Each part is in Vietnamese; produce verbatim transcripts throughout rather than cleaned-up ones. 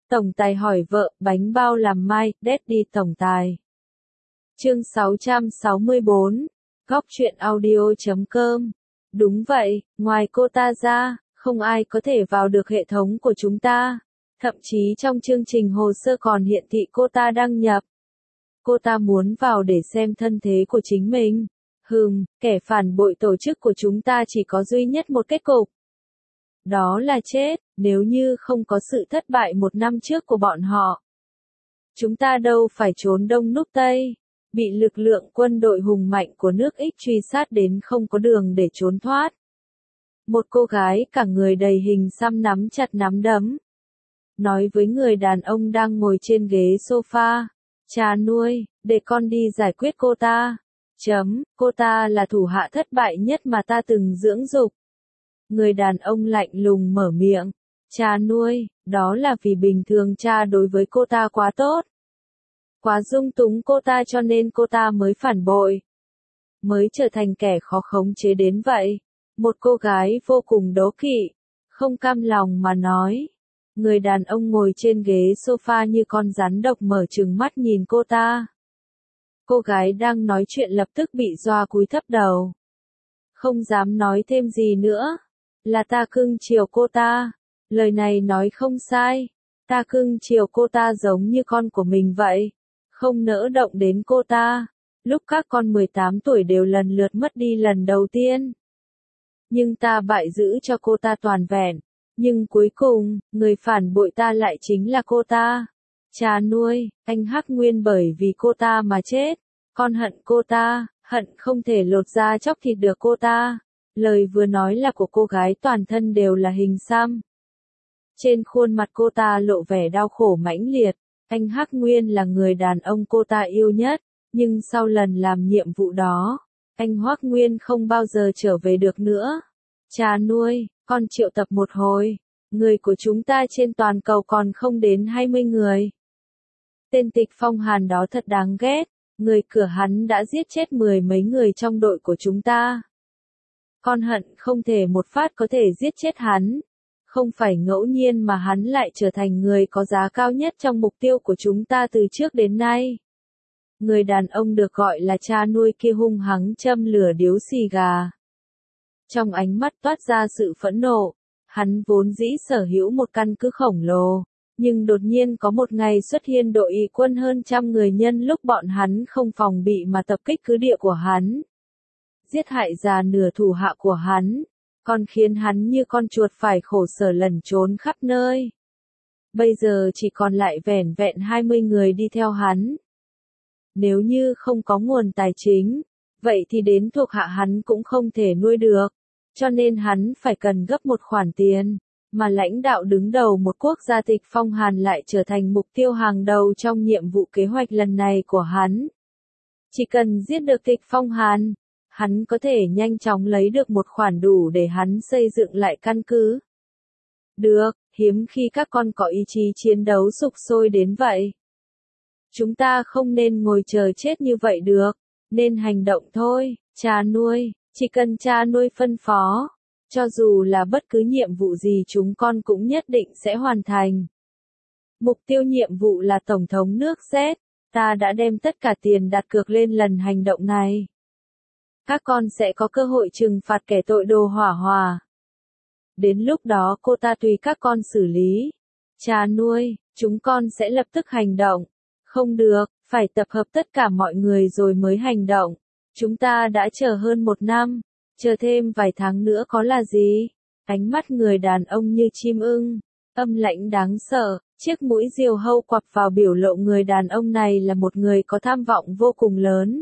Tổng tài hỏi vợ, bánh bao làm mai, Daddy tổng tài. Chương sáu trăm sáu mươi bốn, Góc truyện audio chấm com. Đúng vậy, ngoài cô ta ra, không ai có thể vào được hệ thống của chúng ta. Thậm chí trong chương trình hồ sơ còn hiển thị cô ta đăng nhập. Cô ta muốn vào để xem thân thế của chính mình. Hừm, kẻ phản bội tổ chức của chúng ta chỉ có duy nhất một kết cục. Đó là chết, nếu như không có sự thất bại một năm trước của bọn họ. Chúng ta đâu phải trốn đông núp tây, bị lực lượng quân đội hùng mạnh của nước X truy sát đến không có đường để trốn thoát. Một cô gái cả người đầy hình xăm nắm chặt nắm đấm. Nói với người đàn ông đang ngồi trên ghế sofa, cha nuôi, để con đi giải quyết cô ta. Chấm, cô ta là thủ hạ thất bại nhất mà ta từng dưỡng dục. Người đàn ông lạnh lùng mở miệng, cha nuôi, đó là vì bình thường cha đối với cô ta quá tốt. Quá dung túng cô ta cho nên cô ta mới phản bội. Mới trở thành kẻ khó khống chế đến vậy. Một cô gái vô cùng đố kỵ, không cam lòng mà nói. Người đàn ông ngồi trên ghế sofa như con rắn độc mở trừng mắt nhìn cô ta. Cô gái đang nói chuyện lập tức bị dọa cúi thấp đầu. Không dám nói thêm gì nữa. Là ta cưng chiều cô ta. Lời này nói không sai. Ta cưng chiều cô ta giống như con của mình vậy. Không nỡ động đến cô ta. Lúc các con mười tám tuổi đều lần lượt mất đi lần đầu tiên. Nhưng ta bại giữ cho cô ta toàn vẹn. Nhưng cuối cùng, người phản bội ta lại chính là cô ta. Cha nuôi, anh Hắc Nguyên bởi vì cô ta mà chết. Con hận cô ta, hận không thể lột da chóc thịt được cô ta. Lời vừa nói là của cô gái toàn thân đều là hình xăm. Trên khuôn mặt cô ta lộ vẻ đau khổ mãnh liệt. Anh Hắc Nguyên là người đàn ông cô ta yêu nhất. Nhưng sau lần làm nhiệm vụ đó, anh Hoắc Nguyên không bao giờ trở về được nữa. Cha nuôi, con triệu tập một hồi. Người của chúng ta trên toàn cầu còn không đến hai mươi người. Tên Tịch Phong Hàn đó thật đáng ghét. Người cửa hắn đã giết chết mười mấy người trong đội của chúng ta. Con hận không thể một phát có thể giết chết hắn. Không phải ngẫu nhiên mà hắn lại trở thành người có giá cao nhất trong mục tiêu của chúng ta từ trước đến nay. Người đàn ông được gọi là cha nuôi kia hung hăng châm lửa điếu xì gà. Trong ánh mắt toát ra sự phẫn nộ, hắn vốn dĩ sở hữu một căn cứ khổng lồ, nhưng đột nhiên có một ngày xuất hiện đội quân hơn trăm người nhân lúc bọn hắn không phòng bị mà tập kích cứ địa của hắn. Giết hại già nửa thủ hạ của hắn, còn khiến hắn như con chuột phải khổ sở lẩn trốn khắp nơi. Bây giờ chỉ còn lại vẻn vẹn hai mươi người đi theo hắn. Nếu như không có nguồn tài chính, vậy thì đến thuộc hạ hắn cũng không thể nuôi được, cho nên hắn phải cần gấp một khoản tiền, mà lãnh đạo đứng đầu một quốc gia Tịch Phong Hàn lại trở thành mục tiêu hàng đầu trong nhiệm vụ kế hoạch lần này của hắn. Chỉ cần giết được Tịch Phong Hàn, hắn có thể nhanh chóng lấy được một khoản đủ để hắn xây dựng lại căn cứ. Được, hiếm khi các con có ý chí chiến đấu sục sôi đến vậy. Chúng ta không nên ngồi chờ chết như vậy được, nên hành động thôi, cha nuôi, chỉ cần cha nuôi phân phó, cho dù là bất cứ nhiệm vụ gì chúng con cũng nhất định sẽ hoàn thành. Mục tiêu nhiệm vụ là Tổng thống nước Z, ta đã đem tất cả tiền đặt cược lên lần hành động này. Các con sẽ có cơ hội trừng phạt kẻ tội đồ hỏa hòa. Đến lúc đó cô ta tùy các con xử lý. Cha nuôi, chúng con sẽ lập tức hành động. Không được, phải tập hợp tất cả mọi người rồi mới hành động. Chúng ta đã chờ hơn một năm, chờ thêm vài tháng nữa có là gì? Ánh mắt người đàn ông như chim ưng, âm lãnh đáng sợ, chiếc mũi diều hâu quặp vào biểu lộ người đàn ông này là một người có tham vọng vô cùng lớn.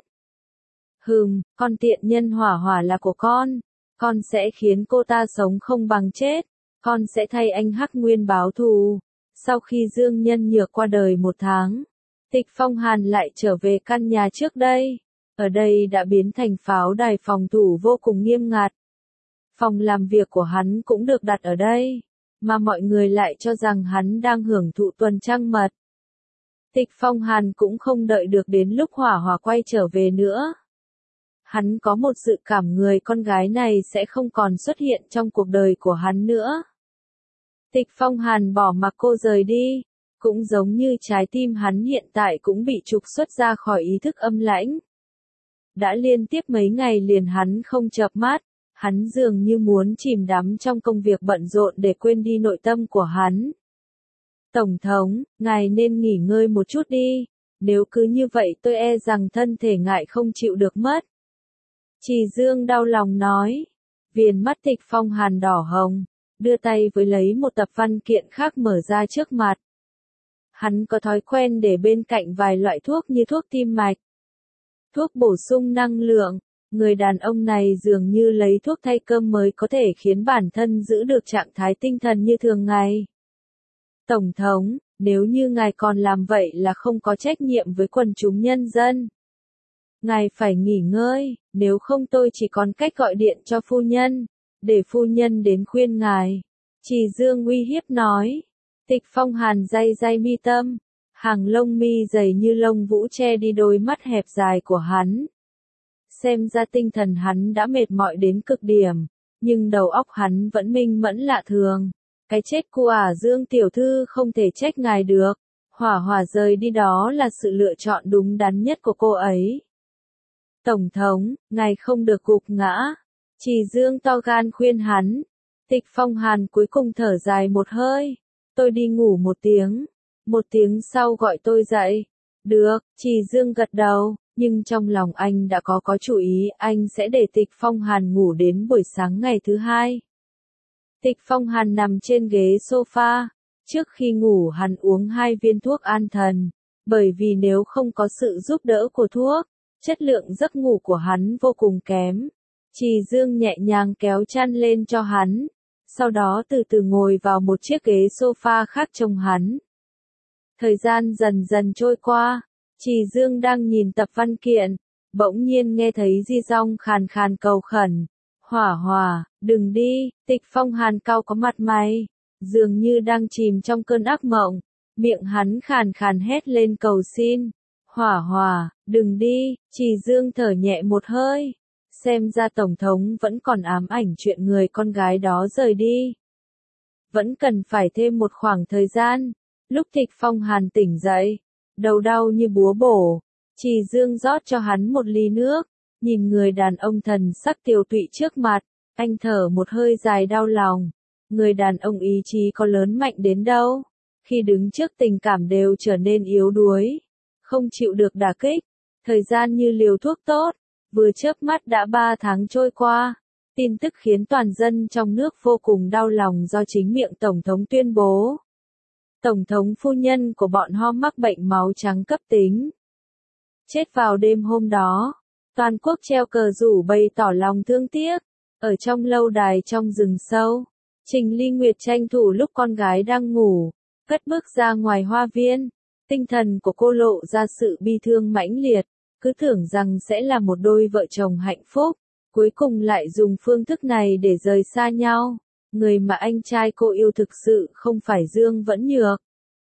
Hừm, con tiện nhân hỏa hỏa là của con, con sẽ khiến cô ta sống không bằng chết, con sẽ thay anh Hắc Nguyên báo thù. Sau khi Dương Nhân Nhược qua đời một tháng, Tịch Phong Hàn lại trở về căn nhà trước đây. Ở đây đã biến thành pháo đài phòng thủ vô cùng nghiêm ngặt. Phòng làm việc của hắn cũng được đặt ở đây, mà mọi người lại cho rằng hắn đang hưởng thụ tuần trăng mật. Tịch Phong Hàn cũng không đợi được đến lúc hỏa hỏa quay trở về nữa. Hắn có một dự cảm người con gái này sẽ không còn xuất hiện trong cuộc đời của hắn nữa. Tịch Phong Hàn bỏ mặc cô rời đi. cũng giống như trái tim hắn hiện tại cũng bị trục xuất ra khỏi ý thức âm lãnh. Đã liên tiếp mấy ngày liền hắn không chợp mắt, hắn dường như muốn chìm đắm trong công việc bận rộn để quên đi nội tâm của hắn. Tổng thống, ngài nên nghỉ ngơi một chút đi, nếu cứ như vậy tôi e rằng thân thể ngài không chịu được mất. Trì Dương đau lòng nói, viền mắt Tịch Phong Hàn đỏ hồng, đưa tay với lấy một tập văn kiện khác mở ra trước mặt. Hắn có thói quen để bên cạnh vài loại thuốc như thuốc tim mạch, thuốc bổ sung năng lượng. Người đàn ông này dường như lấy thuốc thay cơm mới có thể khiến bản thân giữ được trạng thái tinh thần như thường ngày. Tổng thống, nếu như ngài còn làm vậy là không có trách nhiệm với quần chúng nhân dân. Ngài phải nghỉ ngơi, nếu không tôi chỉ còn cách gọi điện cho phu nhân, để phu nhân đến khuyên ngài. Trì Dương uy hiếp nói. Tịch Phong Hàn day day mi tâm, hàng lông mi dày như lông vũ che đi đôi mắt hẹp dài của hắn. Xem ra tinh thần hắn đã mệt mỏi đến cực điểm, nhưng đầu óc hắn vẫn minh mẫn lạ thường. Cái chết của ả Dương tiểu thư không thể trách ngài được, Hỏa Hỏa rời đi đó là sự lựa chọn đúng đắn nhất của cô ấy. Tổng thống, ngài không được gục ngã. Trì Dương to gan khuyên hắn. Tịch Phong Hàn cuối cùng thở dài một hơi. Tôi đi ngủ một tiếng. Một tiếng sau gọi tôi dậy. Được, Trì Dương gật đầu, nhưng trong lòng anh đã có có chủ ý, anh sẽ để Tịch Phong Hàn ngủ đến buổi sáng ngày thứ hai. Tịch Phong Hàn nằm trên ghế sofa. Trước khi ngủ hắn uống hai viên thuốc an thần, bởi vì nếu không có sự giúp đỡ của thuốc, chất lượng giấc ngủ của hắn vô cùng kém. Trì Dương nhẹ nhàng kéo chăn lên cho hắn, sau đó từ từ ngồi vào một chiếc ghế sofa khác trông hắn. Thời gian dần dần trôi qua, Trì Dương đang nhìn tập văn kiện, bỗng nhiên nghe thấy Di Dong khàn khàn cầu khẩn. Hỏa Hỏa, đừng đi. Tịch Phong Hàn cau có mặt mày, dường như đang chìm trong cơn ác mộng, miệng hắn khàn khàn hét lên cầu xin. Hỏa Hỏa, đừng đi. Trì Dương thở nhẹ một hơi. Xem ra Tổng thống vẫn còn ám ảnh chuyện người con gái đó rời đi. Vẫn cần phải thêm một khoảng thời gian. Lúc Tịch Phong Hàn tỉnh dậy, đầu đau như búa bổ, Trì Dương rót cho hắn một ly nước, nhìn người đàn ông thần sắc tiều tụy trước mặt, anh thở một hơi dài đau lòng. Người đàn ông ý chí có lớn mạnh đến đâu, khi đứng trước tình cảm đều trở nên yếu đuối, không chịu được đả kích. Thời gian như liều thuốc tốt, vừa chớp mắt đã ba tháng trôi qua. Tin tức khiến toàn dân trong nước vô cùng đau lòng do chính miệng Tổng thống tuyên bố. Tổng thống phu nhân của bọn họ mắc bệnh máu trắng cấp tính. Chết vào đêm hôm đó, toàn quốc treo cờ rủ bày tỏ lòng thương tiếc. Ở trong lâu đài trong rừng sâu, Trình Ly Nguyệt tranh thủ lúc con gái đang ngủ, cất bước ra ngoài hoa viên. Tinh thần của cô lộ ra sự bi thương mãnh liệt, cứ tưởng rằng sẽ là một đôi vợ chồng hạnh phúc, cuối cùng lại dùng phương thức này để rời xa nhau. Người mà anh trai cô yêu thực sự không phải Dương Vẫn Nhược,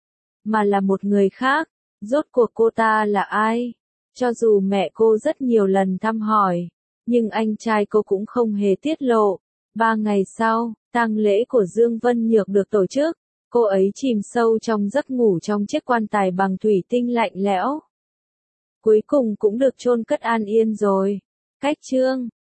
mà là một người khác. Rốt cuộc cô ta là ai? Cho dù mẹ cô rất nhiều lần thăm hỏi, nhưng anh trai cô cũng không hề tiết lộ. Ba ngày sau, tang lễ của Dương Vân Nhược được tổ chức. Cô ấy chìm sâu trong giấc ngủ trong chiếc quan tài bằng thủy tinh lạnh lẽo. Cuối cùng cũng được chôn cất an yên rồi. Cách chương